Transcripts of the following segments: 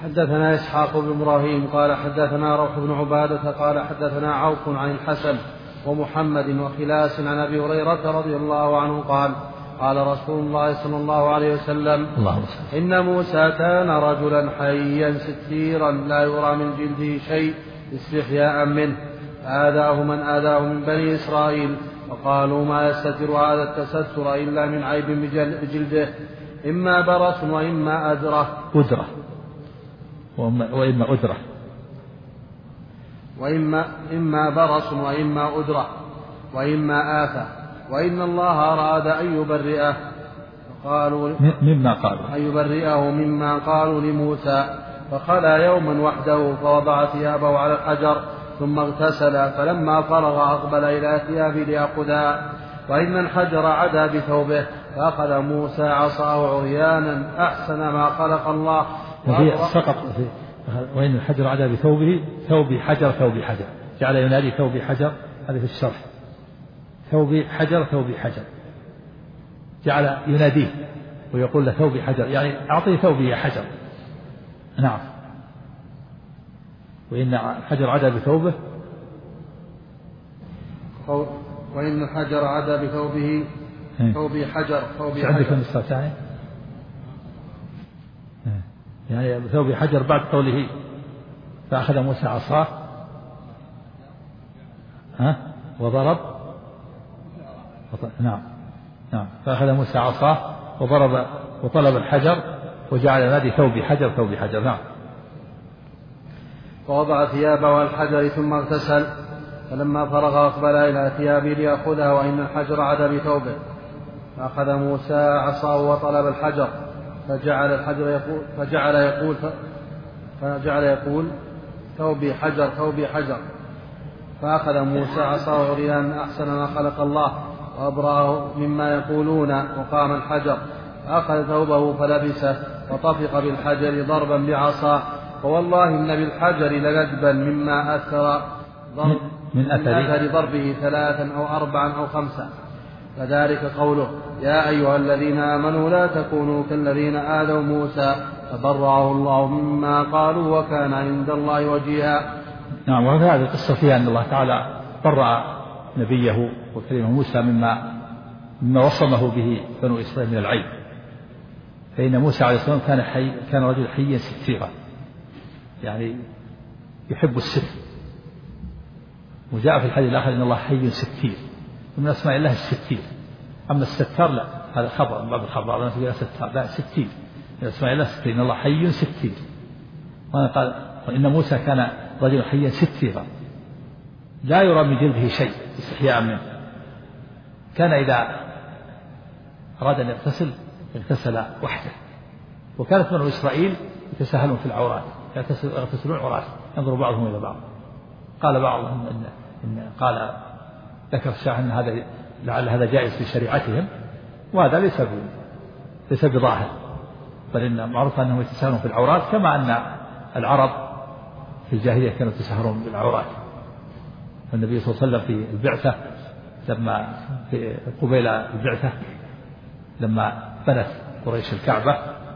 حدثنا إسحاق بن إبراهيم قال حدثنا روح بن عبادة قال حدثنا عوف عن الحسن ومحمد وخلاس عن أبي هريرة رضي الله عنه قال قال رسول الله صلى الله عليه وسلم إن موسى كان رجلا حيا ستيرا لا يرى من جلده شيء استحياء منه، آذاه من آذاه من بني إسرائيل، وقالوا ما يستتر هذا التستر إلا من عيب بجلده، إما برص وإما أدرة وإما برص وإما أدرة وإما آفة، وإن الله أراد أن يبرئه مما قالوا لموسى، فخلى يوما وحده فوضع ثيابه على الحجر ثم اغتسل، فلما فرغ أقبل إلى ثيابه ليأخذها، وإن الحجر عدا بثوبه، فأخذ موسى عصاه عريانا أحسن ما خلق الله. وإن الحجر عدا بثوبه ثوب حجر جعل ينادي ثوب حجر، هذا في الشرح، ثوب حجر جعل يناديه ويقول له ثوب حجر، يعني أعطيه ثوبي يا حجر. نعم. وإن الحجر عدا بثوبه وإن الحجر عدا بثوبه ثوب حجر يعني ثوب حجر بعد قوله فأخذ موسى عصاه وضرب. نعم فأخذ موسى عصاه وضرب وطلب الحجر وجعل ينادي ثوب حجر. نعم. فوضع ثيابه على الحجر ثم اغتسل، فلما فرغ أقبل إلى ثيابه ليأخذها، وإن الحجر عدا بثوبه، فأخذ موسى عصاه وطلب الحجر، فجعل يقول ثوب حجر، فأخذ موسى عصاه عريانا أحسن ما خلق الله وأبرأه مما يقولون، وقام الحجر، فأخذ ثوبه فلبسه وطفق بالحجر ضربا بعصاه، ووالله إن بالحجر لندبا مما أثر من أثر ضربه 3 أو 4 أو 5. فذلك قوله يا أيها الذين آمنوا لا تكونوا كالذين آذوا موسى فبرأه الله مما قالوا وكان عند الله وجيها. نعم. وهذه القصة فيها أن الله تعالى برأ نبيه وكريمه موسى مما وصمه به بنو إسرائيل من العيب، فإن موسى عليه السلام كان رجل حيا ستيرا، يعني يحب الستر، وجاء في الحديث الآخر إن الله حي ستير، ومن أسماء الله الستير. أما الستار لا، هذا خبر من باب الخبر، لا نقول ستار، لا ستير، من أسماء الله ستير، إن الله حي ستير. وأنا قال وإن موسى كان رجل حيا ستيرا لا يرى من جلده شيء استحياء منه، كان إذا أراد أن اغتسل وحده، وكانت بنو إسرائيل يتساهلون في العورات، يغتسلون عورات، ينظر بعضهم إلى بعض. قال بعضهم قال ذكر الشاعر أن هذا لعل هذا جائز في شريعتهم، وهذا ليس بظاهر، بل إن معروف أنهم يتساهلون في العورات، كما أن العرب في الجاهلية كانوا يتساهلون بالعورات. النبي صلى الله عليه وسلم في البعثة لما في قبيل البعثة لما بنت قريش الكعبة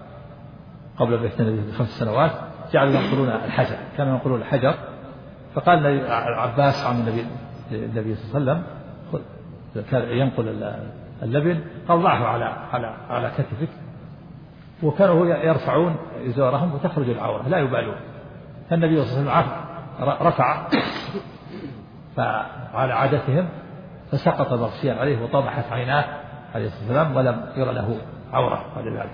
قبل بعثة النبي ب5 سنوات جعلوا ينقلون الحجر، كانوا ينقلون الحجر، فقال العباس عن النبي صلى الله عليه وسلم كان ينقل اللبن، قال ضعه على كتفك، وكانوا يرفعون إزارهم وتخرج العورة لا يبالون. فالنبي صلى الله عليه وسلم رفع فعلى عادتهم فسقط الغشيان عليه وطمحت عيناه عليه الصلاة والسلام ولم يرى له عورة بعد ذلك.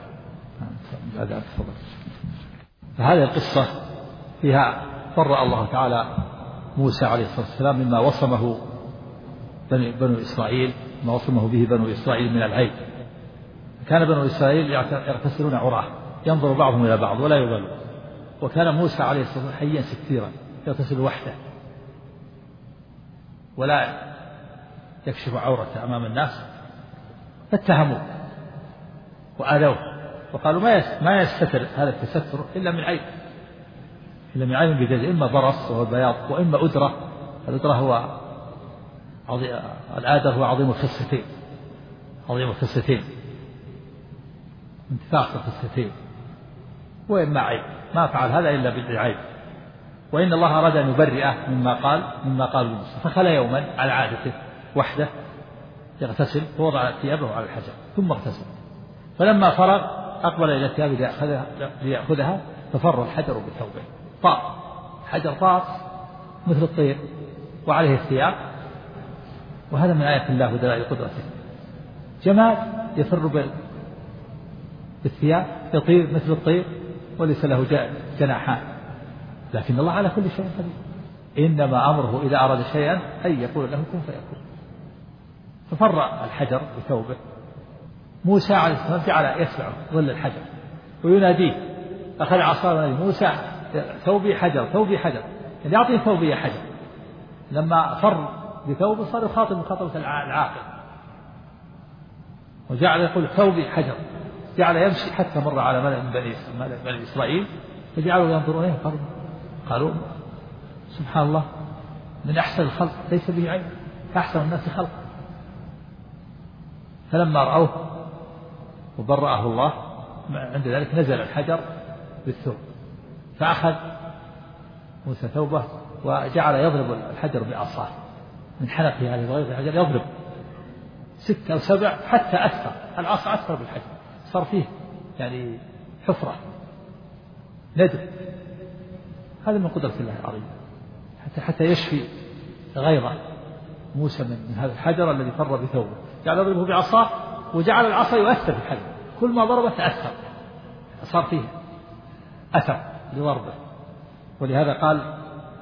فهذه القصة فيها برأ الله تعالى موسى عليه الصلاة والسلام مما وصمه بنو إسرائيل، ما وصمه به بنو إسرائيل من العيب. كان بنو إسرائيل يغتسلون عراه، ينظر بعضهم إلى بعض ولا يبالون، وكان موسى عليه الصلاة والسلام حيا ستيرا يغتسل وحده ولا يكشف عورته أمام الناس، فاتهموه وآذوه وقالوا ما يستتر هذا التستر إلا من عيب بجد، إما برص وهو البياض، وإما أدرة. الأدرة هو الآدر هو عظيم الخستين انتفاخ الخستين، وإما عيب، ما فعل هذا إلا بالعيب، وإن الله أراد أن يبرئه مما قال موسى، فخلى يوما على عادته وحده يغتسل فوضع ثيابه على الحجر ثم اغتسل، فلما فرغ أقبل إلى ثيابه ليأخذها ففر الحجر بثوبه، طار حجر طار مثل الطير وعليه الثياب، وهذا من آيات الله ودلائل قدرته. جماد يفر بالثياب يطير مثل الطير وليس له جناحان، لكن الله على كل شيء قدير، إنما أمره إذا أراد شيئا أن يقول له كن فيكون، ففر الحجر بثوبه. موسى عليه السلام جعل يسمع ظل الحجر ويناديه، أخذ عصا ونادي موسى ثوبي حجر ثوبي حجر، يعني يعطيه ثوبي حجر. لما فر بثوبه صار يخاطب مخاطبة العاقل، وجعل يقول ثوبي حجر، جعل يمشي حتى مر على ملأ من بني إسرائيل فجعلوا ينظرون إليه قالوا سبحان الله من أحسن الخلق ليس به عيب، أحسن الناس خلقا. فلما رأوه وبرأه الله عند ذلك نزل الحجر بالثوب، فأخذ موسى ثوبه وجعل يضرب الحجر بعصاه من حنقه عليه وغير الحجر، يضرب 6 أو 7 حتى أثر العصا أثر بالحجر، صار فيه يعني حفرة ندب. هذا من قدرة الله العظيم، حتى يشفي غيظ موسى من هذا الحجر الذي فر بثوبه، جعل يضربه بعصاه وجعل العصا يؤثر في الحجر، كل ما ضربه تأثر، صار فيه أثر لضربه. ولهذا قال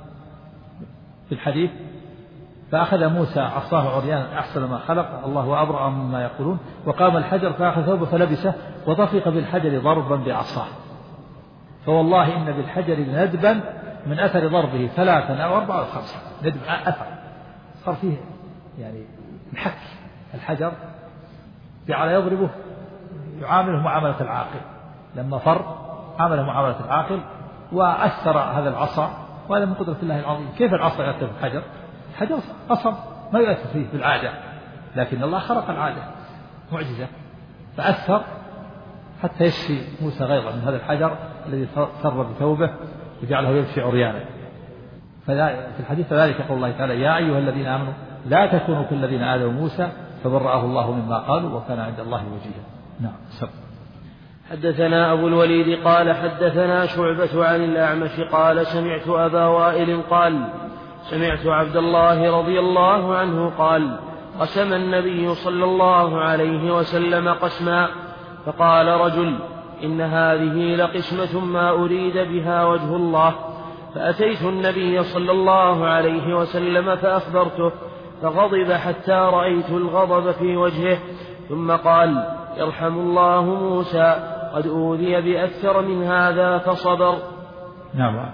في الحديث فأخذ موسى عصاه عريانا أحسن ما خلق الله وأبرأ مما يقولون، وقام الحجر فأخذ ثوبه فلبسه وطفق بالحجر ضربا بعصاه، فوالله إن بالحجر ندبا من أثر ضربه 3 أو 4 أو 5 ندب أثر، صار فيه يعني محك الحجر، جعل يضربه يعامله معاملة العاقل، لما فر عامله معاملة العاقل وأثر هذا العصا. وهذا من قدرة الله العظيم. كيف العصا يؤثر في الحجر؟ الحجر أصلا ما يؤثر فيه بالعادة، لكن الله خلق العادة معجزة، فأثر حتى يشفي موسى غيظه من هذا الحجر الذي سر بثوبه وجعله يمشي عريانا. في الحديث فذلك يقول الله تعالى يا أيها الذين آمنوا لا تكونوا كالذين آذوا موسى فبرأه الله مما قالوا وكان عند الله وجيها. نعم. حدثنا أبو الوليد قال حدثنا شعبة عن الأعمش قال سمعت أبا وائل قال سمعت عبد الله رضي الله عنه قال قسم النبي صلى الله عليه وسلم قسما، فقال رجل إن هذه لقسمة ما أريد بها وجه الله، فأتيت النبي صلى الله عليه وسلم فأخبرته، فغضب حتى رأيت الغضب في وجهه، ثم قال يرحم الله موسى قد أوذي بأكثر من هذا فصبر. نعم.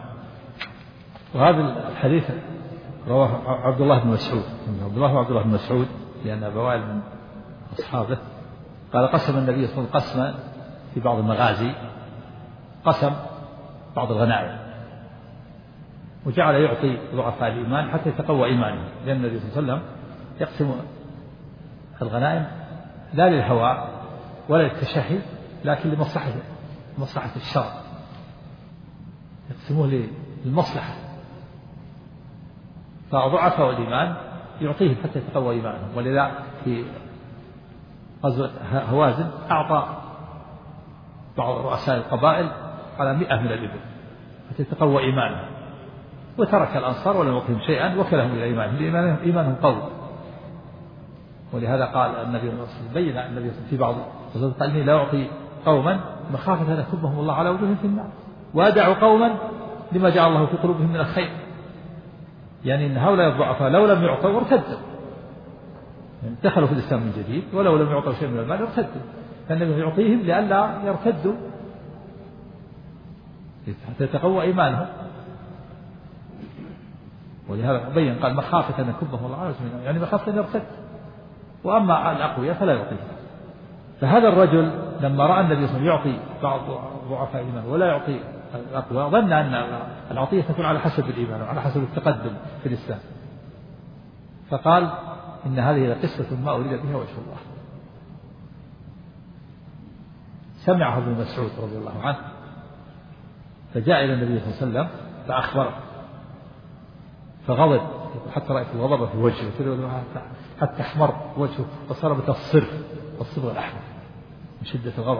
وهذا الحديث رواه عبد الله بن مسعود، عبد الله بن مسعود لأن أبا وائل من أصحابه قال قسم النبي صلى الله عليه وسلم قسما في بعض المغازي، قسم بعض الغنائم وجعل يعطي ضعفاء الإيمان حتى يتقوى إيمانه، لأن النبي صلى الله عليه وسلم يقسم الغنائم لا للهوى ولا للتشهي لكن لمصلحة الشرع، يقسموه للمصلحة، فضعفاء الإيمان يعطيهم حتى يتقوى إيمانهم. ولذا في غزوة هوازن أعطى بعض رؤساء القبائل على 100 من الإبل حتى يتقوى إيمانهم، وترك الأنصار ولم يعطهم شيئا وكلهم إلى إيمانهم قوي. ولهذا قال النبي صلى الله عليه وسلم بين النبي في بعض الغزوات قال إني لا أعطي قوما مخافة أن يكبهم الله على وجوههم في النار وأدع قوما لما جعل الله في قلوبهم من الخير، يعني إن هؤلاء الضعفاء لو لم يعطوا ارتدوا، يعني دخلوا في الإسلام من جديد ولو لم يعطوا شيء من المال ارتدوا، فالنبي يعطيهم لئلا يرتدوا حتى يتقوى إيمانهم. ولهذا بين قال مخافة أن يكبهم الله على وجوههم، يعني مخافة أن يرتد، وأما الأقوياء فلا يعطيهم. فهذا الرجل لما رأى النبي صلى الله عليه وسلم يعطي بعض ضعفاء الإيمان ولا يعطي الأقوى ظن أن العطية تكون على حسب الإيمان وعلى حسب التقدم في الإسلام، فقال إن هذه لقسمة ما أريد بها وجه الله. سمعه ابن مسعود رضي الله عنه فجاء إلى النبي صلى الله عليه وسلم فأخبره فغضب حتى رأيت الغضب في وجهه حتى أحمر وجهه فصار مثل الصبغ الأحمر من شدة الغضب.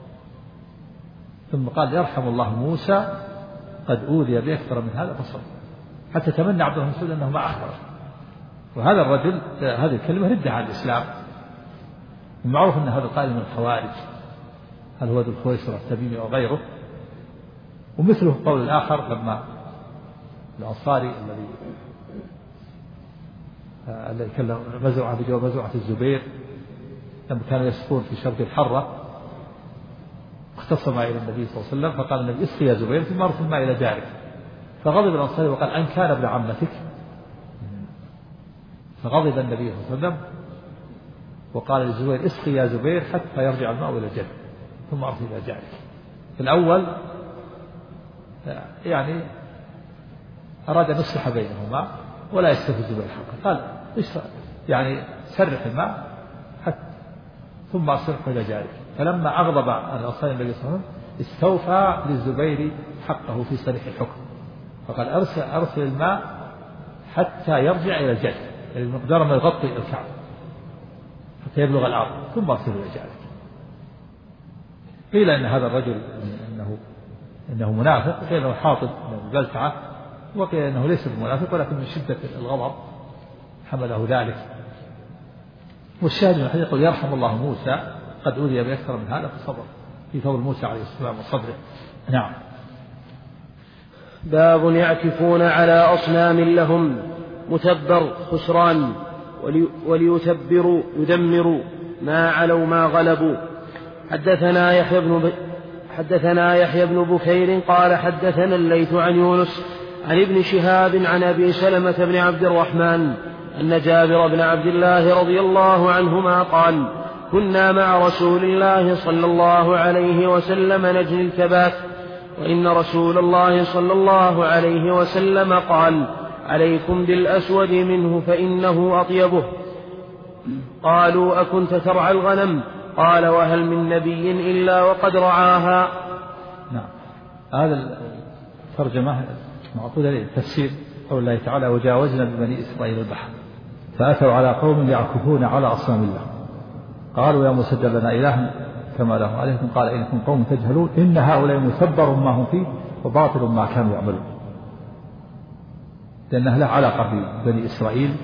ثم قال يرحم الله موسى قد أوذي بأكثر من هذا فصبر، حتى تمنى عبد الله بن مسعود أنه ما أخبره. وهذا الرجل هذه الكلمة ردة على الإسلام. المعروف أن هذا القائل من الخوارج، هل هو ذو الخويصرة التميمي أو غيره. ومثله قول الآخر لما الأنصاري الذي كلم مزرعة بجواب مزرعة الزبير لما كانوا يسقون في شرق الحرة اختصم إلى النبي صلى الله عليه وسلم فقال النبي اسقي يا زبير ثم ارسل الماء إلى جارك، فغضب الأنصاري وقال أن كان ابن عمتك، فغضب النبي صلى الله عليه وسلم وقال للزبير اسقي يا زبير حتى يرجع الماء إلى جارك ثم ارسل إلى جارك. في الأول يعني أراد أن يصلح بينهما ولا يستفز بالحق، قال يعني سرح الماء حتى ثم أرسله إلى جارك. فلما أغضب الأنصاري النبي صلى الله عليه وسلم استوفى للزبير حقه في صريح الحكم، فقال أرسل الماء حتى يرجع إلى الجد، يعني مقدار ما يغطي الكعب حتى يبلغ الأرض ثم أرسله إلى جارك. قيل أن هذا الرجل إنه منافق، قيل أنه حاطب من البلتعة، وقيل أنه ليس بمنافق ولكن من شدة الغضب حمله ذلك. والشاهد من الحديث يقول يرحم الله موسى قد أوذي بأكثر من هذا فصبر، في فضل موسى عليه السلام وصبره. نعم. باب يعكفون على أصنام لهم متبر خسران وليتبروا يدمروا ما علوا ما غلبوا. حدثنا يحيى بن بكير قال حدثنا الليث عن يونس عن ابن شهاب عن أبي سلمة بن عبد الرحمن أن جابر بن عبد الله رضي الله عنهما قال كنا مع رسول الله صلى الله عليه وسلم نجني الكبات، وإن رسول الله صلى الله عليه وسلم قال عليكم بالأسود منه فإنه أطيبه. قالوا أكنت ترعى الغنم؟ قال وهل من نبي إلا وقد رعاها. نعم. هذا الترجمة معقولة ليه تفسير قول الله تعالى وجاوزنا ببني إسرائيل البحر فأتوا على قوم يعكفون على أصنام الله قالوا يا موسى اجعل لنا إلها كما لهم عليكم قال إنكم قوم تجهلون إن هؤلاء متبر ما هم فيه وباطل ما كانوا يعملون. لأنها له علاقة ببني إسرائيل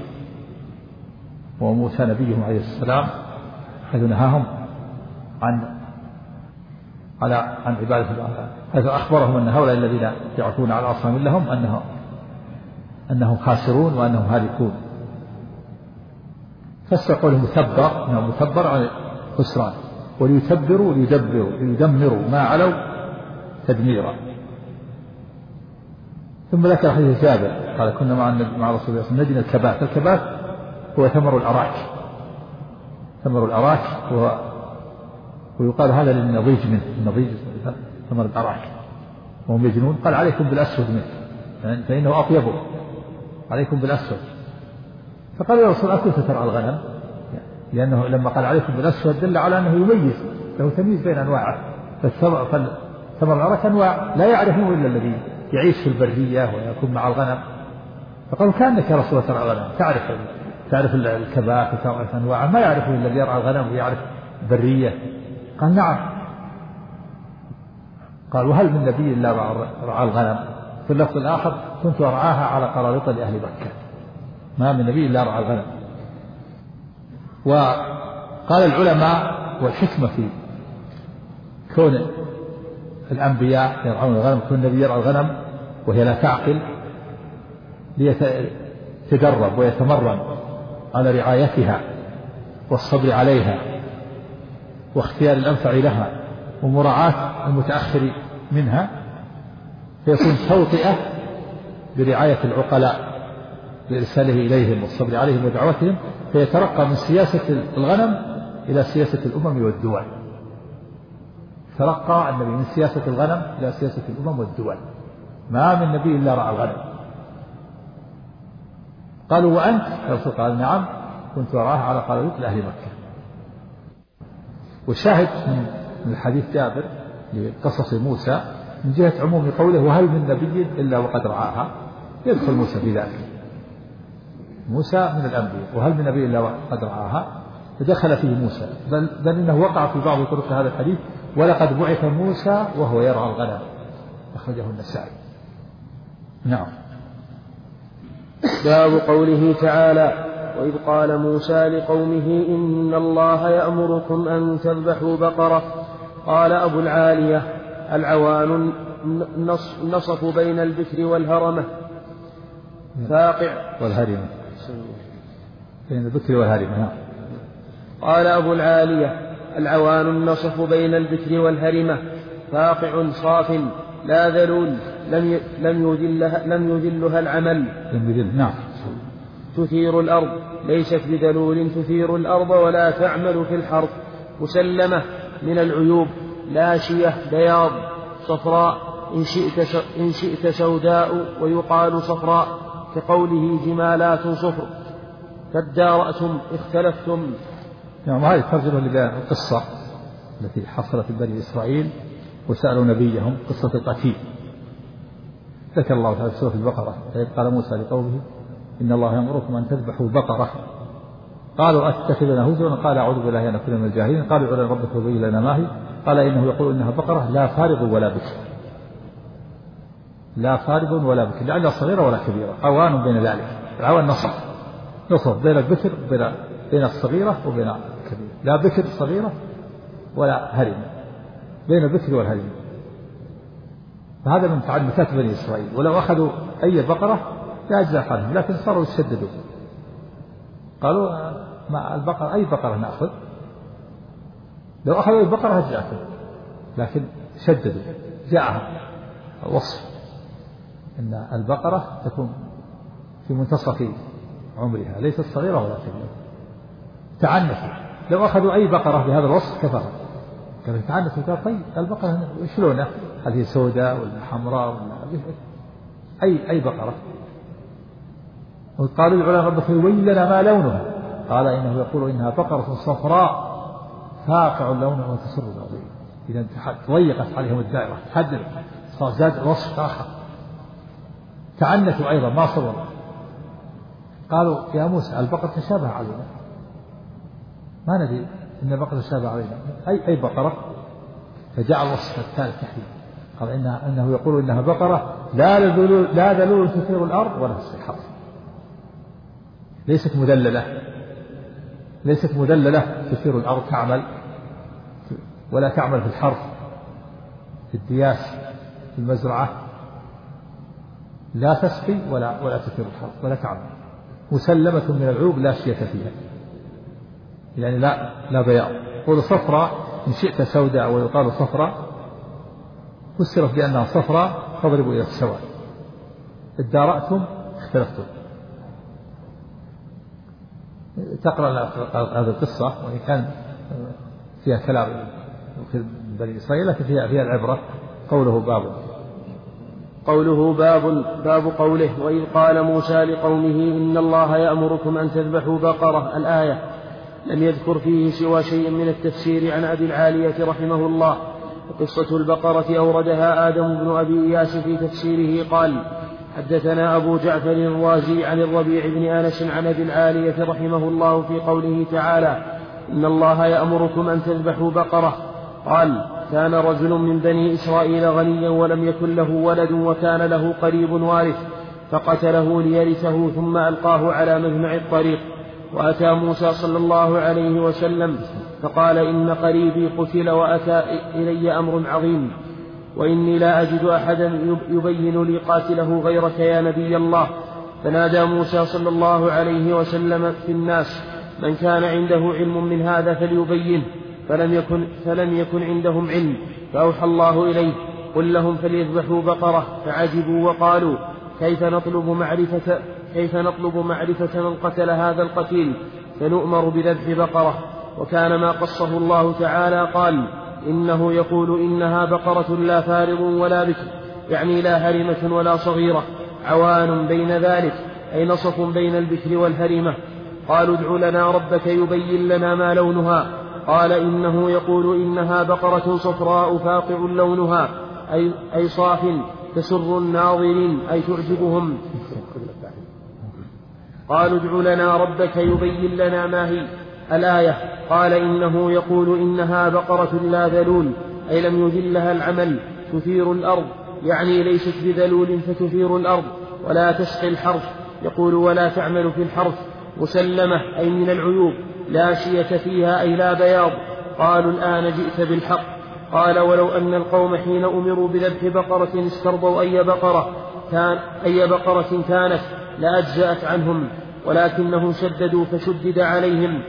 وموسى نبيهم عليه السلام حيث نهاهم عن عبادة الله، حيث أخبرهم أن هؤلاء الذين يعكفون على أصنام لهم أنهم خاسرون وأنهم هالكون. فاستقول متبر عن خسران، وليتبروا ليدمروا ما علوا تدميرا. ثم ذكر حديث جابر قال كنا مع رسول الله صلى الله عليه وسلم نجني الكبات. الكبات هو ثمر الأراك ويقال هذا للنضيج منه، النضيج ثمر الأراك وهم يجنون. قال عليكم بالأسود منه فإنه أطيبه، عليكم بالأسود. فقال يا رسول الله أكنت ترعى الغنم؟ لأنه لما قال عليكم بالأسود دل على أنه يميز، له تمييز بين أنواعه. فالثمر الأراك أنواع لا يعرفه إلا الذي يعيش في البرية ويكون مع الغنم. فقالوا كأنك يا رسول الله ترعى الغنم، تعرف الكبات وتعرف أنواعه، ما يعرفه إلا الذي يرعى الغنم ويعرف البرية. قال نعم. قال وهل من نبي إلا رعى الغنم؟ في اللفظ الآخر كنت أرعاها على قراريط لأهل مكة. ما من نبي إلا رعى الغنم. وقال العلماء والحكمة في كون الأنبياء يرعون الغنم، كون النبي يرعى الغنم وهي لا تعقل ليتدرب ويتمرن على رعايتها والصبر عليها واختيار الأنفع لها ومراعاة المتأخر منها، فيكون توطئة برعاية العقلاء بإرساله إليهم والصبر عليهم ودعوتهم، فيترقى من سياسة الغنم إلى سياسة الأمم والدول. ترقى النبي من سياسة الغنم إلى سياسة الأمم والدول. ما من نبي إلا رعى الغنم. قالوا وأنت؟ الرسول قال نعم كنت أراها على قراريط لأهل مكة. والشاهد من الحديث جابر لقصص موسى من جهة عموم قوله وهل من نبي إلا وقد رعاها، يدخل موسى في ذلك، موسى من الأنبياء، وهل من نبي إلا وقد رعاها فدخل فيه موسى، بل إنه وقع في بعض طرق هذا الحديث ولقد بعث موسى وهو يرعى الغنم، أخرجه النسائي. نعم. باب قوله تعالى وإذ قال موسى لقومه إن الله يأمركم أن تذبحوا بقرة. قال أبو العالية العوان نصف بين البكر والهرمة فاقع والهرمة بين البكر والهرمة. قال أبو العالية العوان النصف بين البكر والهرمة فاقع صاف لا ذلول لم يذلها العمل. نعم. تثير الأرض ليست بذلول تثير الأرض ولا تعمل في الحرث. مسلمة من العيوب لاشية بياض صفراء إن شئت سوداء ويقال صفراء كقوله جمالات صفر فادارأتم اختلفتم. نعم. هذه ترجمة لبيان القصة التي حصلت بني إسرائيل وسألوا نبيهم قصة القتيل. ذكر الله تعالى في سورة البقرة قال موسى لقومه إن الله يأمركم أن تذبحوا بقرة قالوا أتتخذنا هزوا قال أعوذ بالله أن أكون من الجاهلين قالوا ادع ربك وبين لنا ما هي قال إنه يقول إنها بقرة لا فارغ ولا بكر لا فارغ ولا بكر لعلها صغيرة ولا كبيرة عوان بين ذلك. العوان نصف بين البكر بين الصغيرة وبين الكبيرة لا بكر صغيرة ولا هرم بين البكر والهرم. فهذا من تعلمات بني إسرائيل ولو أخذوا أي بقرة لا أجزاء عنهم لكن صاروا يشددوا قالوا مع البقرة أي بقرة نأخذ لو أخذوا البقرة أجزاءهم لكن شددوا جاءهم وصف أن البقرة تكون في منتصف عمرها ليست صغيرة ولا كبيرة. تعنفوا لو أخذوا أي بقرة بهذا الوصف كفروا كانوا يتعنفوا قال طيب البقرة شلونه هل هي سوداء ولا حمراء ولا أي بقرة. وقالوا العلماء ربك يبين لنا ما لونها قال إنه يقول إنها بقرة صفراء فاقع لونها وتسر الأرض. إذا ضيقت عليهم الدائرة حدد صار زاد وصف آخر. تعنتوا أيضا ما صبروا قالوا يا موسى البقرة تشابه علينا ما ندري إن البقرة تشابه علينا أي بقرة. فجاء الوصف الثالث تحديد قال إنه يقول إنها بقرة لا ذلول تثير الأرض ولا تصلح الحرث ليست مذللة تثير الأرض تعمل ولا تعمل في الحرث في الدياس في المزرعة لا تسقي ولا تثير الحرث ولا تعمل. مسلمة من العيوب لا شية فيها يعني لا بياض. قول صفراء إن شئت سوداء ويقال صفراء فسرت بأنها صفراء تضرب إلى السواد ادارأتم اختلفتم. تقرأ هذه القصة وإن كان فيها كلام بني إسرائيل لكن فيها العبرة. باب قوله وإذ قال موسى لقومه إن الله يأمركم أن تذبحوا بقرة. الآية لم يذكر فيه سوى شيء من التفسير عن أبي العالية رحمه الله. وقصة البقرة أوردها آدم بن أبي إياس في تفسيره قال حدثنا أبو جعفر الرازي عن الربيع بن أنس عن أبي العالية رحمه الله في قوله تعالى إن الله يأمركم أن تذبحوا بقرة. قال كان رجل من بني إسرائيل غنيا ولم يكن له ولد وكان له قريب وارث فقتله ليرثه ثم ألقاه على مجمع الطريق. وأتى موسى صلى الله عليه وسلم فقال إن قريبي قتل وأتى إلي أمر عظيم وإني لا أجد أحدا يبين لي قاتله غيرك يا نبي الله. فنادى موسى صلى الله عليه وسلم في الناس من كان عنده علم من هذا فليبين فلم يكن عندهم علم. فأوحى الله إليه قل لهم فليذبحوا بقرة. فعجبوا وقالوا كيف نطلب معرفة من قتل هذا القتيل فنؤمر بذبح بقرة. وكان ما قصه الله تعالى قال إنه يقول إنها بقرة لا فارض ولا بكر يعني لا هرمة ولا صغيرة عوان بين ذلك أي نصف بين البكر والهرمة. قالوا ادع لنا ربك يبين لنا ما لونها. قال إنه يقول إنها بقرة صفراء فاقع لونها أي صاف تسر الناظرين أي تعجبهم. قالوا ادع لنا ربك يبين لنا ما هي الآية. قال إنه يقول إنها بقرة لا ذلول أي لم يذلها العمل تثير الأرض، يعني ليست بذلول فتثير الأرض ولا تسقي الحرث. يقول ولا تعمل في الحرث. مسلمة أي من العيوب لا شية فيها أي لا بياض. قالوا الآن جئت بالحق. قال ولو أن القوم حين أمروا بذبح بقرة استرضوا أي بقرة كانت لأجزأت عنهم، ولكنهم شددوا فشدد عليهم،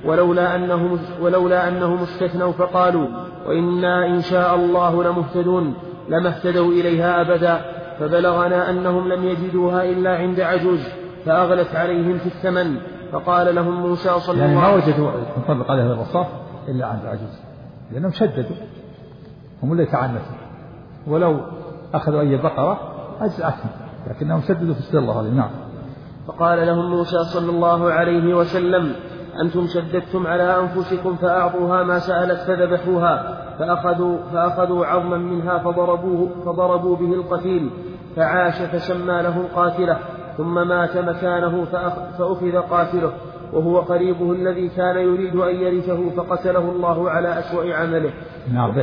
ولولا أنهم استثنوا فقالوا وإنا إن شاء الله لمهتدون لما اهتدوا إليها أبدا. فبلغنا أنهم لم يجدوها إلا عند عجوز فأغلت عليهم في الثمن. فقال لهم موسى صلى الله عليه وسلم يعني ما وجدوا ينطبق عليها الرصاص إلا عند عجوز، لأنهم شددوا هم اللي تعنتوا، ولو أخذوا أي بقرة أجزأتهم، لكنهم شددوا في السر الله. نعم. فقال لهم موسى صلى الله عليه وسلم أنتم شددتم على أنفسكم فأعطوها ما سألت فذبحوها، فأخذوا عظما منها فضربوا به القتيل فعاش فسمى له قاتله، ثم مات مكانه فأخذ قاتله وهو قريبه الذي كان يريد أن يرثه فقتله الله على أسوأ عمله. نعم.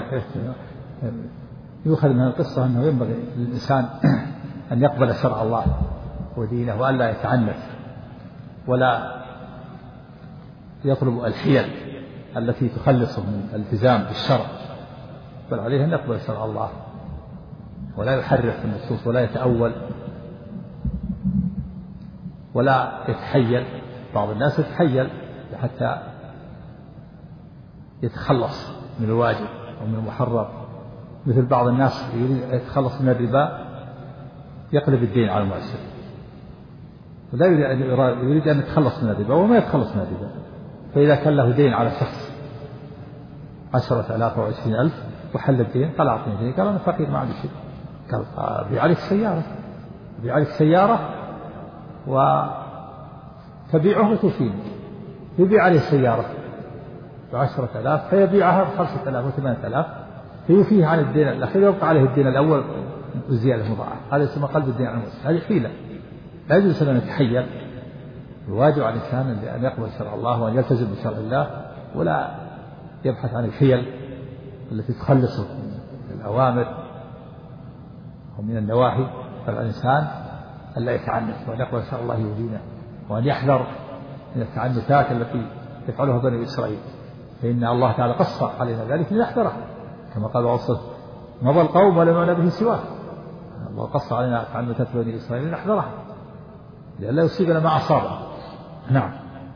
يؤخذ من القصة أنه ينبغي للإنسان أن يقبل شرع الله ودينه وأن لا يتعنت ولا يطلب الحيل التي تخلصه من الالتزام بالشرع، بل عليه أن يقبل شرع الله ولا يحرف النصوص ولا يتأول ولا يتحيل. بعض الناس يتحيل حتى يتخلص من الواجب أو من المحرم، مثل بعض الناس يريد يتخلص من الربا يقلب الدين على المؤسسة، ولا يريد أن يتخلص من الربا وما يتخلص من الربا. فإذا كان له دين على شخص 10,000 أو 20,000 وحل الدين قال أعطني دين، قال أنا فقير ما عندي شيء، قال أبيع عليك سيارة وتبيعه وتوفيني. يبيع عليه السيارة ب10,000 فيبيعها ب5,000 و8,000 فيوفيه عن الدين الأخير ويبقى عليه الدين الأول وزيادة مضاعفة. هذا يسمى قلب الدين على المؤسسة. هذه حيلة لا يجوز أن يتحيل. الواجب على الإنسان أن يقبل شرع الله وأن يلتزم بشرع الله ولا يبحث عن الحيل التي تخلصه من الأوامر ومن النواهي. فالإنسان ألا يتعنت وأن يقبل شرع الله ودينه وأن يحذر من التعنتات التي يفعلها بني إسرائيل، فإن الله تعالى قص علينا ذلك لنحذره، كما قال وصف مضى القوم ولم يعنى به سواه. الله قص علينا تعنتات بني إسرائيل لنحذرها لئلا يصيبنا ما أصابنا. نعم.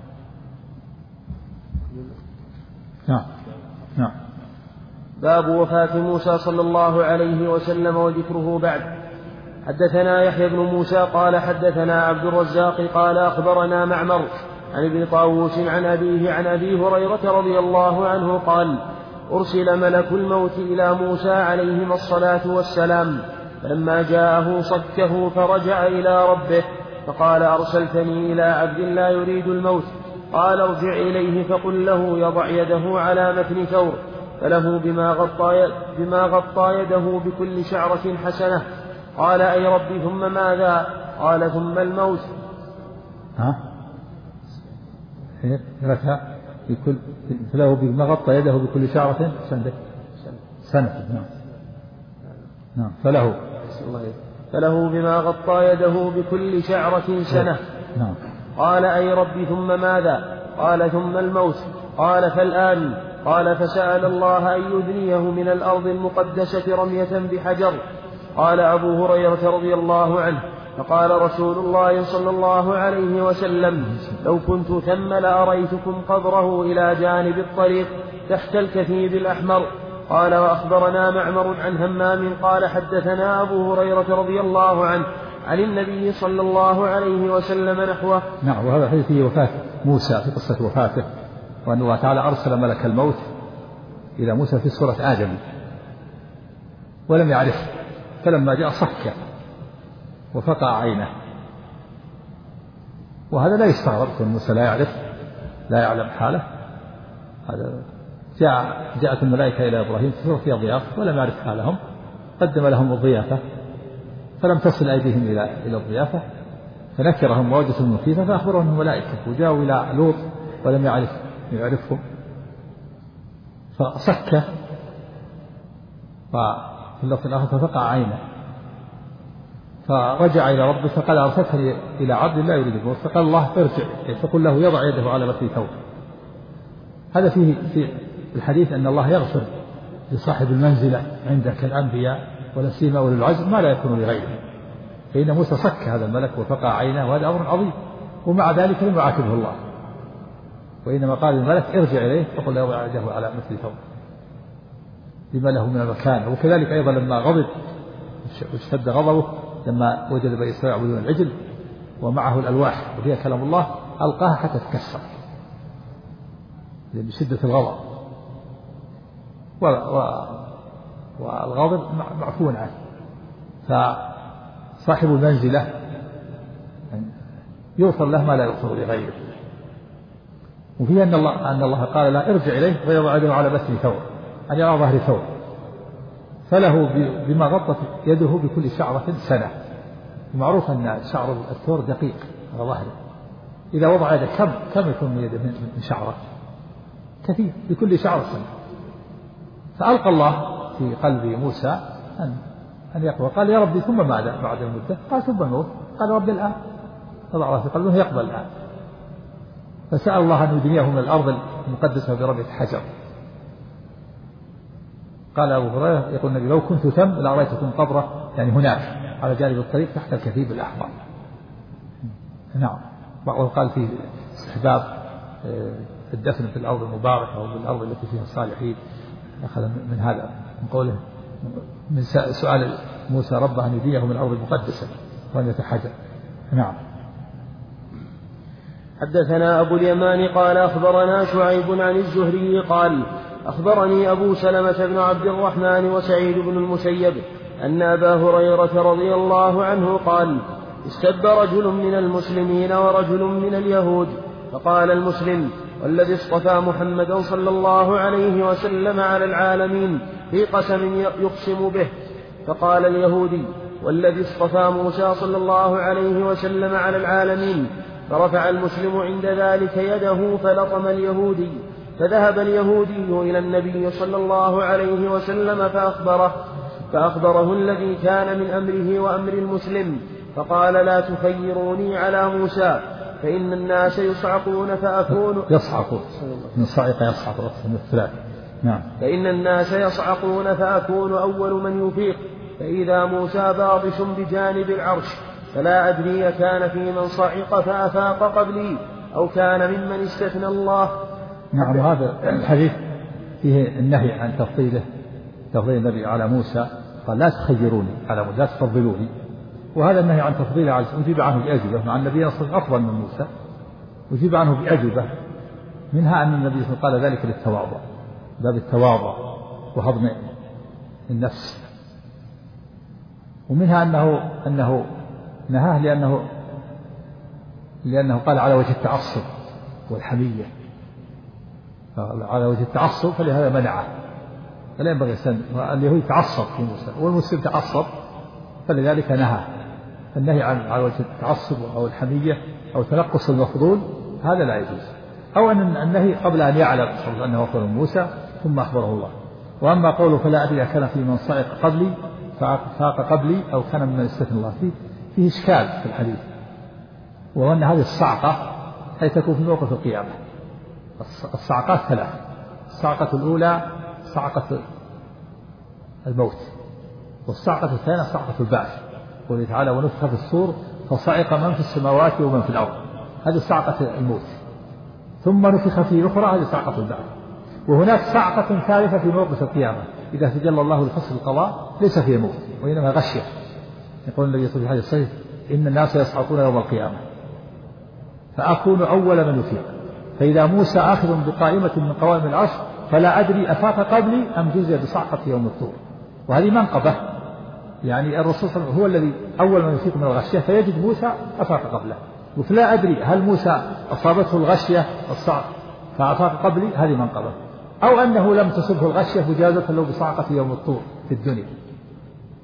باب وفاة موسى صلى الله عليه وسلم وذكره بعد. حدثنا يحيى بن موسى قال حدثنا عبد الرزاق قال أخبرنا معمر عن ابن طاووس عن أبيه عن أبي هريرة رضي الله عنه قال أرسل ملك الموت إلى موسى عليهما الصلاة والسلام، فلما جاءه صكه فرجع إلى ربه فقال أرسلتني إلى عبد لا يريد الموت. قال ارجع إليه فقل له يضع يده على متن ثور فله بما غطى يده بكل شعرة حسنة. قال أي ربي ثم ماذا؟ قال ثم الموت. فله بما غطى يده بكل شعرة سنة. نعم. فله بما غطى يده بكل شعرة سنة. قال أي ربي ثم ماذا؟ قال ثم الموت. قال فالآن؟ قال فسأل الله أن يدنيه من الأرض المقدسة رمية بحجر. قال أبو هريرة رضي الله عنه فقال رسول الله صلى الله عليه وسلم لو كنت ثم لأريتكم قبره إلى جانب الطريق تحت الكثيب الأحمر. قال وأخبرنا معمر عن همام قال حدثنا أبو هريرة رضي الله عنه عن النبي صلى الله عليه وسلم نحوه. نعم. وهذا حديث في وفاة موسى في قصة وفاته، وأن الله تعالى أرسل ملك الموت إلى موسى في صورة آدم ولم يعرفه، فلما جاء صك وفقع عينه. وهذا لا يستغرب، كون موسى لا يعلم حاله. هذا جاءت الملائكة إلى إبراهيم في صورة ضياف ولم يعرف حالهم قدم لهم الضيافة فلم تصل أيديهم إلى الضيافة، فنكرهم ووجدتهم مخيفة فأخبرهم الملائكة، وجاءوا إلى لوط ولم يعرفهم فصك، وفي اللفظ الآخر ففقع عينه، فرجع إلى ربه فقال أرسلتني إلى عبد لا يريد الموت، فقال الله ارجع فقل له يضع يده على بطن ثوبه. هذا فيه في الحديث أن الله يغفر لصاحب المنزلة عند كالأنبياء ولا سيما أولي العزم ما لا يكون لغيره، فإن موسى صك هذا الملك وفقع عينه، وهذا أمر عظيم، ومع ذلك لم يعاتبه الله، وإنما قال الملك ارجع إليه فقل له يضع يده على مثل ثوبه لما له من المكان. وكذلك أيضا لما غضب واشتد غضبه لما وجد بني إسرائيل يعبدون العجل ومعه الألواح وفيها كلام الله ألقاها حتى تكسر بشدة الغضب، والغضب معفو عنه. فصاحب المنزلة يغفر له ما لا يغفر لغيره. وفيه أن الله قال لا ارجع إليه ويضع يده على بطن ثوب، أن على ظهر ثوب، فله بما غطت يده بكل شعرة سنة. ومعروف أن شعر الثور دقيق على ظهره، إذا وضع يده كم يكون من يده من شعرة؟ كثير، بكل شعرة سنة. فألقى الله في قلب موسى أن يقبل، قال يا ربي ثم ماذا بعد المدة؟ قال ثم الموت. قال ربي الآن، وضع الله في قلبه يقبل الآن. فسأل الله أن يدنيه من الأرض المقدسة بربعة حجر. قال أبو هريرة يقول النبي لو كنت ثم لأريتكم قبره، يعني هناك على جانب الطريق تحت الكثيب الأحمر. نعم. بعضهم قال في استحباب الدفن في الأرض المباركة أو بالأرض التي فيها الصالحين، أخذ من هذا من قوله من سؤال موسى ربه أن يديه من الأرض المقدسة وأن يتحجر. نعم. حدثنا أبو اليمان قال أخبرنا شعيب عن الزهري قال أخبرني أبو سلمة بن عبد الرحمن وسعيد بن المسيب أن أبا هريرة رضي الله عنه قال استب رجل من المسلمين ورجل من اليهود، فقال المسلم والذي اصطفى محمدا صلى الله عليه وسلم على العالمين في قسم يقسم به، فقال اليهودي والذي اصطفى موسى صلى الله عليه وسلم على العالمين، فرفع المسلم عند ذلك يده فلطم اليهودي، فذهب اليهودي إلى النبي صلى الله عليه وسلم فأخبره الذي كان من أمره وأمر المسلم، فقال لا تخيروني على موسى فإن الناس يصعقون فأكون يصعقون من صعق يصعق من الثلاث. نعم. فإن الناس يصعقون فأكون أول من يفيق، فإذا موسى باطش بجانب العرش، فلا أدري كان في من صعق فأفاق قبلي أو كان ممن استثنى الله. نعم. هذا الحديث فيه النهي عن تفضيل النبي على موسى، قال لا تخيروني على موسى لا تفضلوني، وهذا النهي عن تفضيل على أجيب عنه بأجوبة، مع النبي صلى الله عليه وسلم أفضل من موسى، أجيب عنه بأجوبة، منها أن النبي صلى الله عليه وسلم قال ذلك للتواضع، باب التواضع وهضم النفس، ومنها أنه نهاه لأنه قال على وجه التعصب والحمية، على وجه التعصب فلهذا منعه، فلا ينبغي اليهود يتعصب في موسى والمسلم تعصب، فلذلك نهى. النهي على وجه التعصب أو الحمية أو تنقص المفضول هذا لا يجوز، أو أن النهي قبل أن يعلم أنه أفضل من موسى ثم أخبره الله. وأما قوله فلا أدري كان في من صعق قبلي فاق قبلي أو كان ممن استثنى الله فيه إشكال في الحديث، وهو أن هذه الصعقة أي تكون في موقف القيامة. الصعقات ثلاث: الصعقة الأولى صعقة الموت، والصعقة الثانية صعقة البعث، قوله تعالى ونفخ في الصور فصعق من في السماوات ومن في الأرض، هذه صعقة الموت، ثم نفخ في أخرى هذه صعقة البعث. وهناك صعقة ثالثة في موقف القيامة إذا تجلى الله لفصل القضاء ليس فيه موت وإنما غشية، يقول النبي صلى الله عليه وسلم إن الناس يصعقون يوم القيامة فأكون أول من يفيق، فإذا موسى آخذ بقائمة من قوائم العرش فلا أدري أفاق قبلي أم جزي بصعقة يوم الطور. وهذه منقبة، يعني الرسول صلى الله عليه وسلم هو الذي أول من يفيق من الغشية فيجد موسى أفاق قبله، وفلا أدري هل موسى أصابته الغشية الصعق فأفاق قبلي، هذه منقبة، أو أنه لم تصبه الغشية مجازة له بصعقة يوم الطور في الدنيا،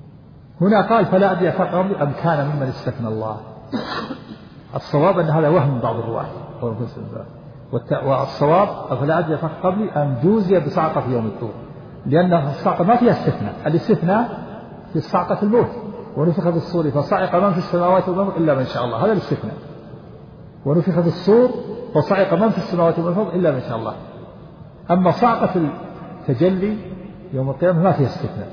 هنا قال فلا أدري أفاق قبلي أم كان ممن استثنى الله. الصواب أن هذا وهم بعض الرواة، والصواب فلا أدري أفاق قبلي أم جوزي بصعقة في يوم الطور، لأن الصعقة ما فيها استثناء، الاستثناء في الصعقة الموت، ونفخ في الصور فصعق من في السماوات والأرض إلا من شاء الله، هذا الاستثناء. ونفخ في الصور فصعق من في السماوات والأرض إلا من شاء الله. أما صعقة التجلي يوم القيامة ما فيها استثناء،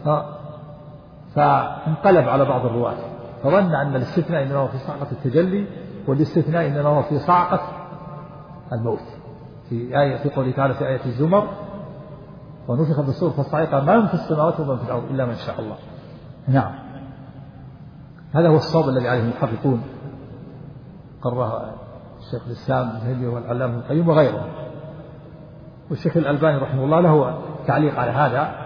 فانقلب على بعض الرواة فظن أن الاستثناء إنما هو في صعقة التجلي، والاستثناء إنما هو في صعقة الموت، في قوله تعالى في آية الزمر ونفخ في الصور فصعق من في السماوات ومن في الأرض إلا من شاء الله. نعم، هذا هو الصواب الذي عليه المحققون، قرره الشيخ الإسلام ابن تيمية والعلامة ابن القيم وغيره. والشيخ الألباني رحمه الله له تعليق على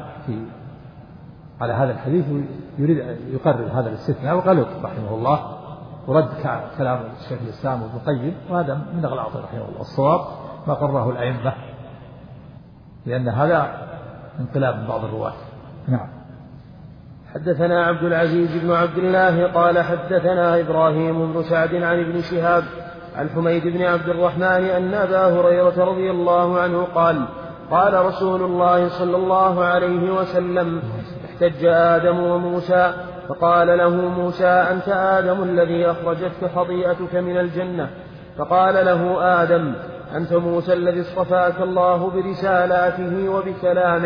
هذا الحديث، يريد أن يقرر هذا الاستثناء وغلط رحمه الله، ورد كلام الشيخ الإسلام ابن القيم، وهذا من أغلاطه رحمه الله. الصواب ما قرره الأئمة، لأن هذا انقلاب من بعض الرواة. نعم. حدثنا عبد العزيز بن عبد الله قال حدثنا إبراهيم بن سعد عن ابن شهاب عن حميد بن عبد الرحمن أن أبا هريرة رضي الله عنه قال قال رسول الله صلى الله عليه وسلم احتج آدم وموسى فقال له موسى أنت آدم الذي أخرجتك خطيئتك من الجنة، فقال له آدم أنت موسى الذي اصطفاك الله برسالاته وبكلامه،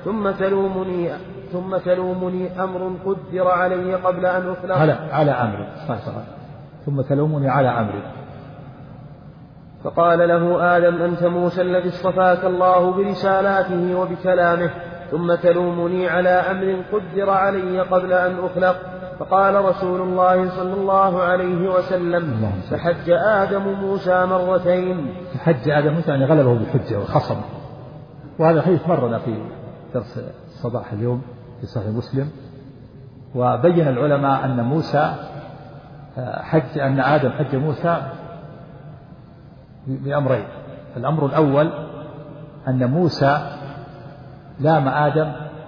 ثم تلومني أمر قدر علي قبل أن أخلق على أمر ثم تلومني على أمر. فقال له آدم أنت موسى الذي اصطفاك الله برسالاته وبكلامه، ثم تلومني على أمر قدر علي قبل أن أخلق. فقال رسول الله صلى الله عليه وسلم فحج آدم موسى مرتين. فحج آدم موسى يعني غلبه بالحجة وخصمه، وهذا الحديث مرنا في درس الصباح اليوم في صحيح مسلم. وبين العلماء أن موسى أن آدم حج موسى بأمرين. الأمر الأول أن موسى لام آدم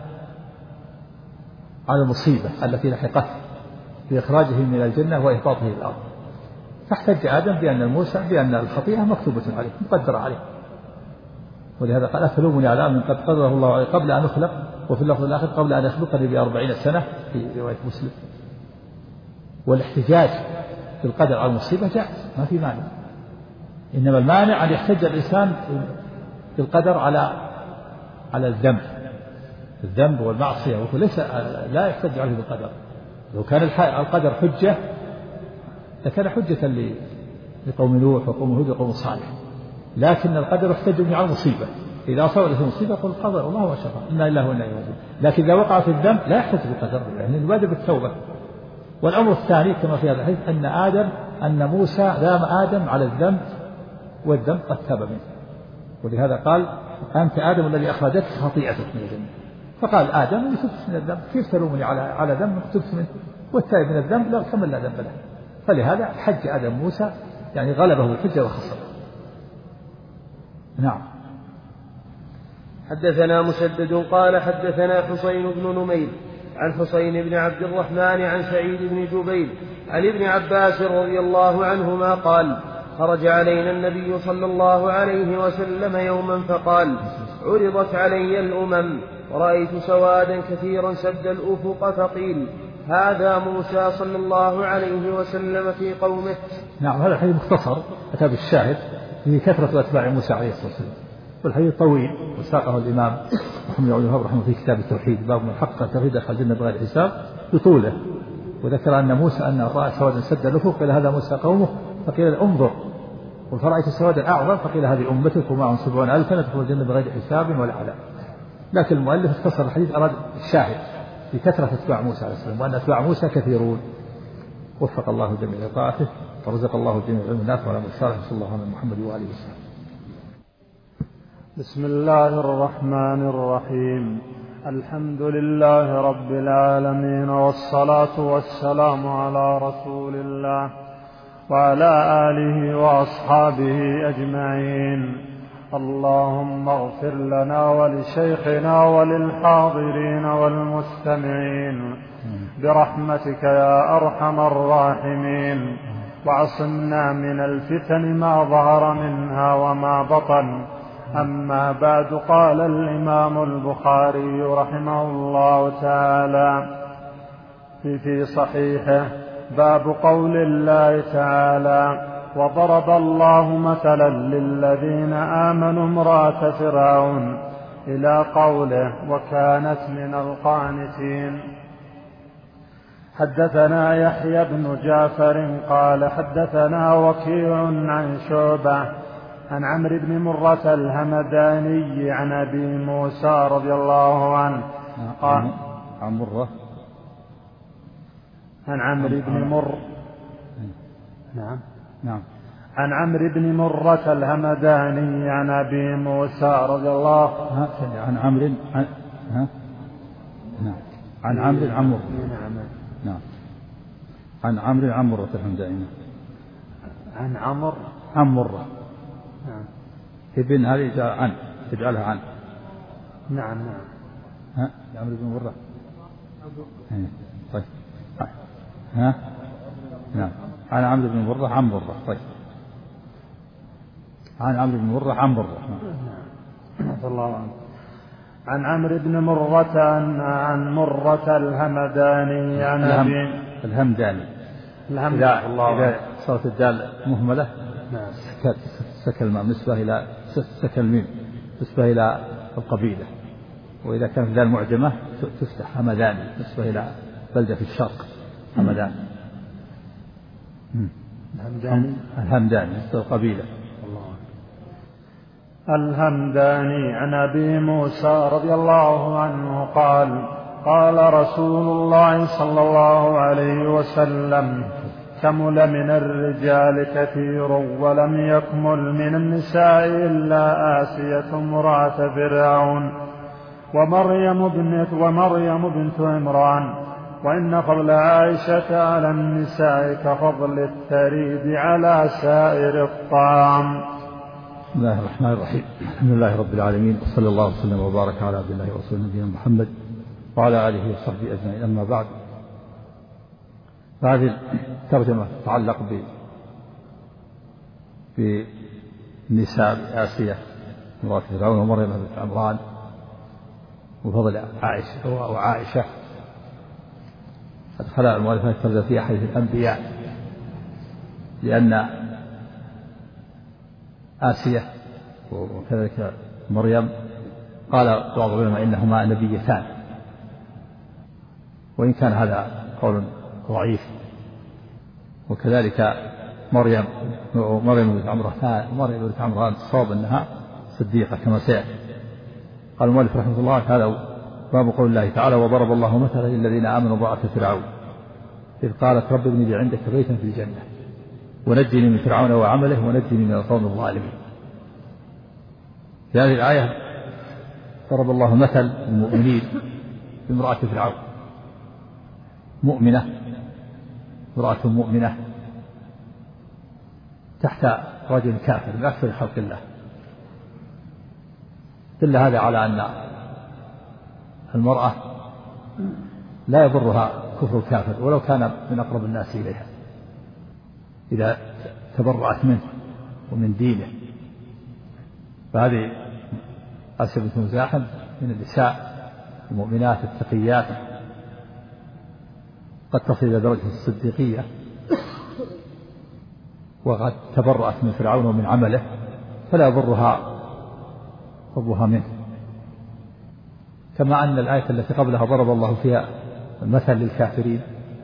على المصيبة التي لحقته بإخراجه من الجنة وإهباطه إلى الأرض، فاحتج آدم بأن الخطيئة مكتوبة عليه مقدرة عليه، ولهذا قال أتلومني على أمر قد قدره الله عليه قبل أن أخلق، وفي اللفظ الآخر قبل أن يخلقني ب40 سنة في رواية مسلم. والاحتجاج بالقدر على المصيبة جائز ما في مانع، إنما المانع أن يحتج الإنسان بالقدر على الذنب والمعصية، وليس لا يحتج عليه بالقدر. لو كان القدر حجة لكان حجة لقوم نوح وقوم هود وقوم صالح، لكن القدر يحتج به على المصيبة. إذا أصابت المصيبة يقول قدر الله ما شاء فعل، إنا لله وإنا إليه راجعون. لكن إذا وقع في الذنب لا يحتج بالقدر، يعني يبادر بالتوبة. والأمر الثاني كما في هذا الحديث أن موسى لام آدم على الذنب والذنب قد تاب منه، ولهذا قال أنت آدم الذي أخرجتك خطيئتك من الجنة. فقال آدم اللي تبت من الذنب كيف تلومني على ذنب تبت منه، والتائب من الذنب لا كمل لا ذنب له. فلهذا حج آدم موسى يعني غلبه بالحجة وخسره. نعم. حدثنا مسدد قال حدثنا حسين بن نمير عن حسين بن عبد الرحمن عن سعيد بن جبير عن ابن عباس رضي الله عنهما قال خرج علينا النبي صلى الله عليه وسلم يوما فقال عرضت علي الأمم ورأيت سوادا كثيرا سد الأفق، فقيل هذا موسى صلى الله عليه وسلم في قومه. نعم، هذا الحديث مختصر أتى بالشاهد في كثرة أتباع موسى عليه الصلاة والسلام، والحديث طويل وساقه الإمام محمد بن عبد الوهاب رحمه في كتاب التوحيد باب من حقق التوحيد دخل الجنة بغير حساب بطوله، وذكر أن موسى أن رأى سوادا سد الأفق قيل هذا موسى قومه، فقيل انظر فرأيت سوادا أعظم فقيل هذه أمتك ومعهم 70,000 ندخل الجنة بغير حساب ولا عذاب. لكن المؤلف اختصر الحديث أراد الشاهد في كثرة أتباع موسى عليه السلام، وأن أتباع موسى كثيرون. وفق الله الجميع لطاعته ورزق الله الجميع العلم النافع والعمل الصالح. صلى الله على محمد وآله وسلم. بسم الله الرحمن الرحيم. الحمد لله رب العالمين، والصلاة والسلام على رسول الله وعلى آله وأصحابه أجمعين. اللهم اغفر لنا ولشيخنا وللحاضرين والمستمعين برحمتك يا أرحم الراحمين، وعصمنا من الفتن ما ظهر منها وما بطن. أما بعد، قال الإمام البخاري رحمه الله تعالى في صحيحه: باب قول الله تعالى: وضرب الله مثلا للذين آمنوا امرأة فرعون، إلى قوله: وكانت من القانتين. حدثنا يحيى بن جعفر قال حدثنا وكيع عن شعبة عن عمرو بن مرة الهمداني عن أبي موسى رضي الله عنه قال: عن عمرو بن مر نعم عن عمرو بن مرة الهمداني عن أبي موسى رضي الله عن عمرو عن عمرو عمرو نعم عن عمرو عن مرة الهمداني عن عمرو عن مرة نعم ابن هذه عن تجعلها عن نعم عمرو بن مرة طيب ها نعم عن عمرو بن مرة عن مرة طيب عن عمرو بن مرة عن مرة الله عنه عن عمرو بن مرة عن مرة الهمداني عن أبي الهمداني إذا صارت الدال مهملة سكن الماء نسبة إلى سكن الميم نسبة إلى القبيلة، وإذا كانت الدال معجمة تفتح همداني نسبة إلى بلدة في الشرق همدان الهمداني نسبة القبيلة. الهمداني عن أبي موسى رضي الله عنه قال: قال رسول الله صلى الله عليه وسلم: كمل من الرجال كثير ولم يكمل من النساء إلا آسية امرأة فرعون ومريم بنت عمران، وإن فضل عائشة على النساء كفضل الثريد على سائر الطعام. بسم الله الرحمن الرحيم. الحمد لله رب العالمين، وصلى الله وسلم وبارك على عبد الله ورسوله نبينا محمد وعلى آله وصحبه أجمعين. أما بعد، فهذه الترجمة تتعلق بالنساء آسية امرأة فرعون ومريم بنت عمران وفضل عائشة وعائشة. أدخل المؤلف الترجمة في حديث الأنبياء، لأن آسية وكذلك مريم قال بعض العلماء إنهما نبيتان، وإن كان هذا قول ضعيف. وكذلك مريم بنت عمران الصواب أنها صديقة كما سيأتي. قال المؤلف رحمه الله: هذا باب قول الله تعالى: وضرب الله مثلا للذين آمنوا امرأة فرعون إذ قالت رب ابن لي عندك بيتا في الجنة ونجني من فرعون وعمله ونجني من القوم الظالمين. في هذه الآية ضرب الله مثل المؤمنين بامرأة فرعون، امرأة مؤمنة تحت رجل كافر من أكثر خلق الله. دل هذا على أن المرأة لا يضرها كفر الكافر ولو كان من أقرب الناس إليها، إذا تبرأت منه ومن دينه. فهذه آسيا بنت مزاحم من النساء المؤمنات التقيات، قد تصل إلى درجة الصديقية، وقد تبرأت من فرعون ومن عمله، فلا يضرها حبها منه. كما أن الآية التي قبلها ضرب الله فيها مثل للكافرين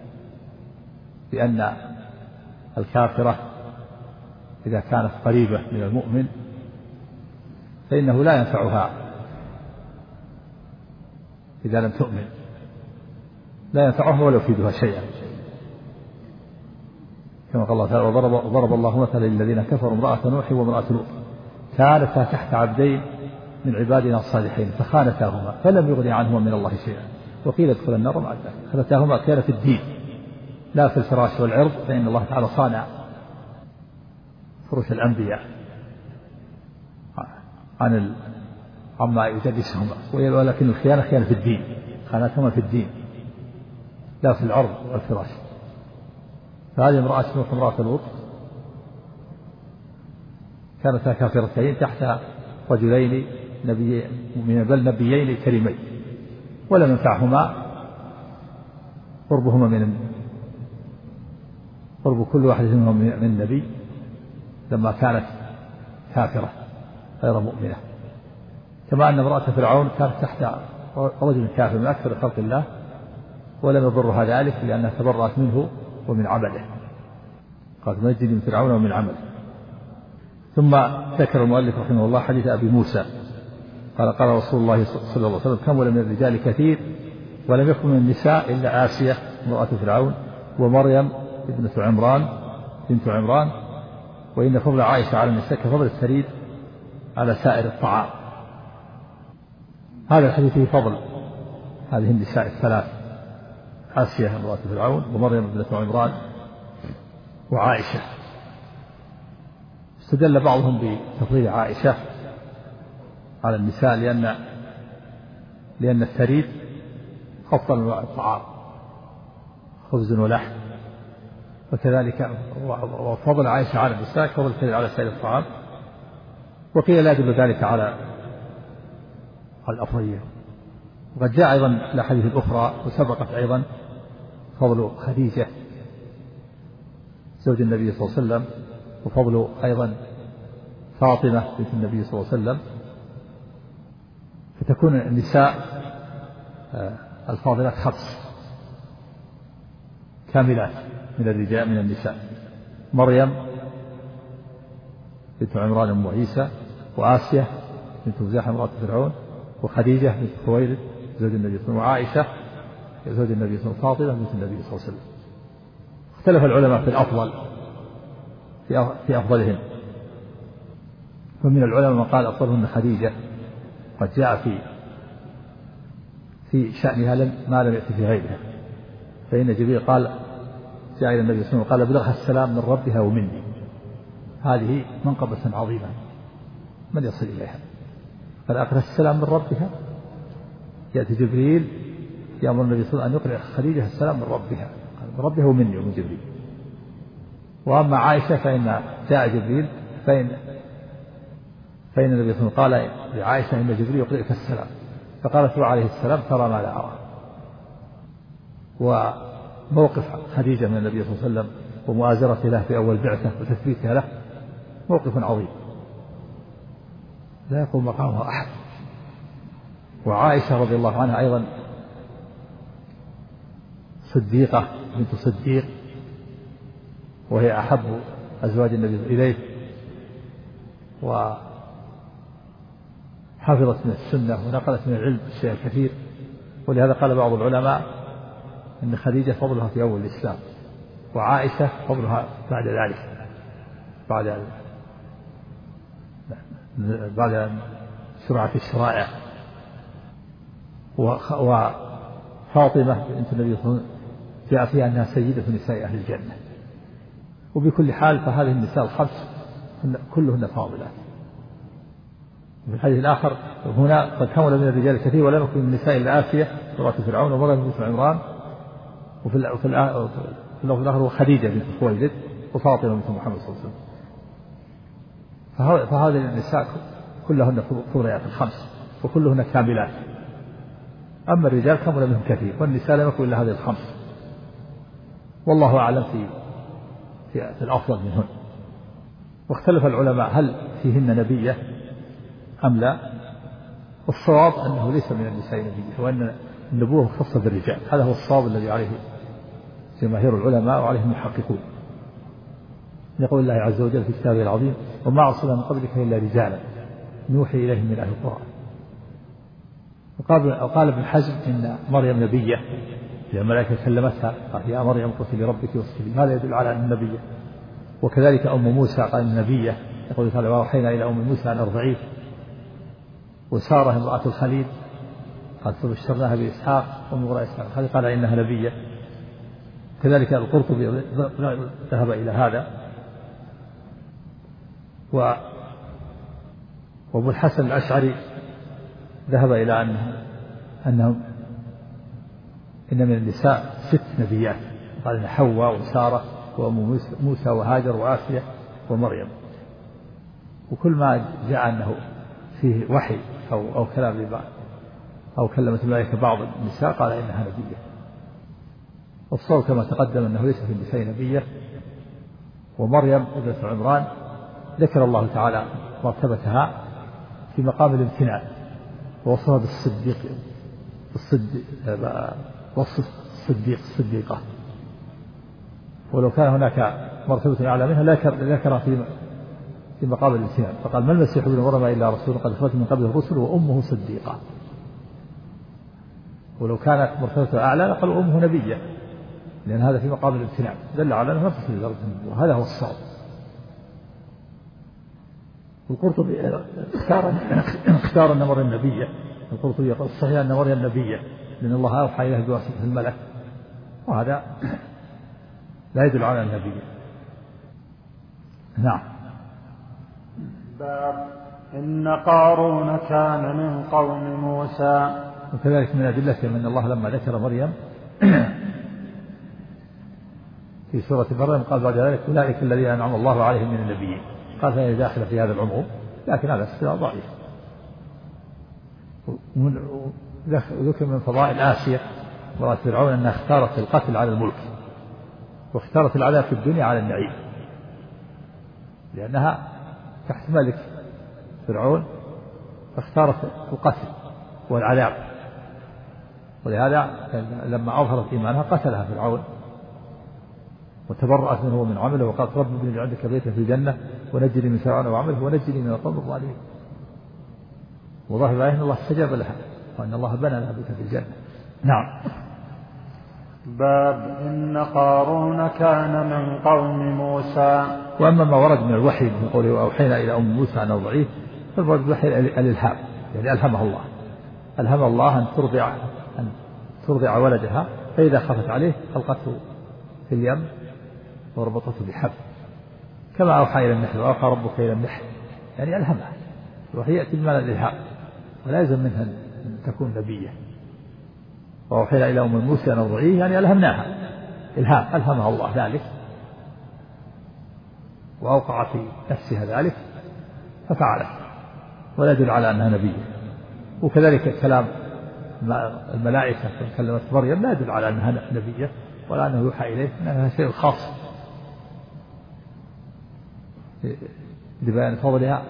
بأن الكافرة إذا كانت قريبة من المؤمن فإنه لا ينفعها إذا لم تؤمن، لا ينفعها ولا يفيدها شيئا، كما قال الله تعالى: وضرب الله مثلا للذين كفروا امرأة نوح وامرأة لوط كانتا تحت عبدين من عبادنا الصالحين فخانتاهما فلم يغني عنهما من الله شيئا وقيل ادخلا النار مع الداخلين. خانتاهما كان في الدين لا في الفراش والعرض، فإن الله تعالى صانع فروش الأنبياء عما يجلسهما، ولكن الخيانة خيانة في الدين، خانتهما في الدين. لا في العرض والفراش. فهذه امرأة نوح امرأة لوط كانتا كافرتين تحت رجلين نبيين كريمين، ولم ينفعهما قرب كل واحد منهم من النبي لما كانت كافرة غير مؤمنة، كما أن امرأة فرعون كانت تحت رجل كافر من أكثر خلق الله ولم يضرها ذلك لأنها تبرأت منه ومن عمله، قالت نجني من فرعون ومن عمله. ثم ذكر المؤلف رحمه الله حديث أبي موسى قال قال رسول الله صلى الله عليه وسلم كمل من الرجال كثير ولم يكن من النساء إلا آسية امرأة فرعون ومريم ابنة عمران بنت عمران، وإن فضل عائشة على النساء كفضل الثريد على سائر الطعام. هذا الحديث فيه فضل هذه النساء الثلاث، آسية امرأة فرعون ومريم ابنة عمران وعائشة. استدل بعضهم بتفضيل عائشة على النساء لأن الثريد أفضل من الطعام، خبز ولحم، وكذلك وفضل عائشة على النساء كفضل الثريد على سائر الطعام. وقيل لا يدل ذلك على الأفضلية. وقد جاء أيضا الأحاديث الأخرى وسبقت أيضا فضل خديجة زوج النبي صلى الله عليه وسلم، وفضل أيضا فاطمة بنت النبي صلى الله عليه وسلم، فتكون النساء الفاضلات 5 كاملات من الرجال من النساء: مريم بنت عمران أم عيسى، وآسية بنت مزاحم امرأة فرعون، وخديجة بنت خويلد زوج النبي صلى الله عليه وسلم، وعائشة زوج النبي صلى الله عليه وسلم، فاطمة بنت النبي صلى الله عليه وسلم. اختلف العلماء في الأفضل في أفضلهم، فمن العلماء من قال أفضلهن خديجة، قد جاء في شأنها ما لم يأتي في غيرها، فإن جبريل قال جاء إلى النبي صلى الله عليه وسلم قال بلغها السلام من ربها ومني. هذه منقبة عظيمة من يصل إليها، قال أقرأ السلام من ربها، يأتي جبريل يأمر النبي صلى الله عليه وسلم أن يقرأ خديجة السلام من ربها، من ربها ومني ومن جبريل. وأما عائشة فإن جاء جبريل فإن النبي صلى الله عليه وسلم قال لعائشة إن جبريل يقرئك السلام، فقالت له عليه السلام ترى ما لا أرى. وموقف خديجة من النبي صلى الله عليه وسلم ومؤازرته له في أول بعثة وتثبيتها له موقف عظيم لا يقوم مقامها أحد. وعائشة رضي الله عنها أيضا صديقة بنت صديق، وهي أحب أزواج النبي إليه، وحفظت من السنة ونقلت من العلم الشيء الكثير. ولهذا قال بعض العلماء أن خديجة فضلها في أول الإسلام، وعائشة فضلها بعد ذلك بعد سرعة الشرائع. وفاطمة بنت النبي صلى الله عليه وسلم جاء فيها أنها سيدة نساء أهل الجنة. وبكل حال فهذه النساء 5 كلهن فاضلات. وفي الحديث الآخر هنا قد كمل من الرجال كثير ولم يكن من النساء إلا آسية امرأة فرعون ومريم بنت عمران، وفي اللفظ الآخر خديجة بنت خويلد وفاطمة بنت محمد صلى الله عليه وسلم. فهذه النساء كلهن فضليات 5 وكلهن كاملات. أما الرجال كمل منهم كثير، والنساء لم يكن إلا هذه 5، والله أعلم في الأفضل منهن. واختلف العلماء هل فيهن نبية أم لا. والصواب أنه ليس من النساء نبية، وأن النبوة مختصة بالرجال. هذا هو الصواب الذي عليه جماهير العلماء وعليه المحققون. يقول الله عز وجل في كتابه العظيم وما أرسلنا من قبلك إلا رجالا نوحي إليهم من أهل القرى. وقال ابن حزم إن مريم نبية، لأن الملائكة كلمتها قال يا مريم اقنتي لربك واسجدي، هذا يدل على أن النبية. وكذلك أم موسى قال النبية، يقول تعالى وأوحينا إلى أم موسى أن أرضعيه. وسارة امرأة الخليل قال فبشرناها بإسحاق ومن وراء إسحاق، هذه قال إنها نبية. كذلك القرطبي ذهب إلى هذا. وابو الحسن الأشعري ذهب إلى إن من النساء 6 نبيات، قال إن حواء وسارة وأم موسى وهاجر وآسيا ومريم، وكل ما جاء أنه فيه وحي أو كلام لبعض أو كلمت الملائكة بعض النساء قال إنها نبية. والصور كما تقدم أنه ليس في النساء نبية. ومريم ابنة عمران ذكر الله تعالى مرتبتها في مقام الامتنان ووصفها وصف الصديقة، ولو كان هناك مرتبة أعلى منها ذكر في مقام الامتنان، فقال ما المسيح ابن مريم إلا رسول قد خلت من قبله الرسل وأمه صديقة. ولو كانت مرتبة أعلى لقالوا أمه نبية، لأن هذا في مقام الامتنان دل على أنه نفس الدرجة، وهذا هو الصواب. والقرطبي اختار أن مريم نبية. القرطبي يقول الصحيح أن مريم نبية لأن الله أوحى إليه بواسطة الملك، وهذا لا يدل على النبي. نعم. باب إن قارون كان من قوم موسى. وكذلك من أدلته أن الله لما ذكر مريم في سورة مريم قال بعد ذلك أولئك الذين أنعم الله عليهم من النبيين، قال فهي داخلة في هذا العموم، لكن هذا استدلال ضعيف. وذكر من فضائل آسيا امرأة فرعون أنها اختارت القتل على الملك، واختارت العذاب في الدنيا على النعيم، لأنها تحت ملك فرعون فاختارت القتل والعذاب، ولهذا لما أظهرت إيمانها قتلها فرعون وتبرأت منه ومن عمله وقالت رب ابن لي عندك بيتا في الجنة ونجني من فرعون وعمله ونجني من القوم الظالمين. وظاهر أن الله استجاب لها وأن الله بنى لها بيتا في الجنة. نعم. باب إن قارون كان من قوم موسى. وأما ما ورد من الوحي من قوله وأوحينا إلى أم موسى أن أرضعيه، فالورد الوحي الإلهام، يعني ألهمه الله، ألهم الله أن ترضع ولدها، فإذا خفت عليه ألقته في اليم وربطته بحبل كما أوحى إلى النحل وأوحى ربك إلى النحل، يعني ألهمها. وهي يأتي بمعنى الإلهام ولا يلزم منها أن تكون نبية. وأوحينا إلى أم موسى أن أرضعيه يعني ألهمناها إلهام، ألهمها الله ذلك وأوقع في نفسها ذلك ففعلت، ولا يدل على أنها نبية. وكذلك كلام الملائكة كلمت مريم لا يدل على أنها نبية ولا أنه يوحى إليه، أنها شيء خاص لبيان فضلها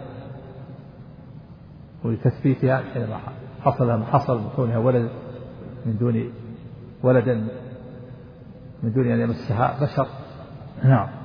ولتثبيتها حينما حصل من كونها ولد من دون أن يمسها بشر. نعم.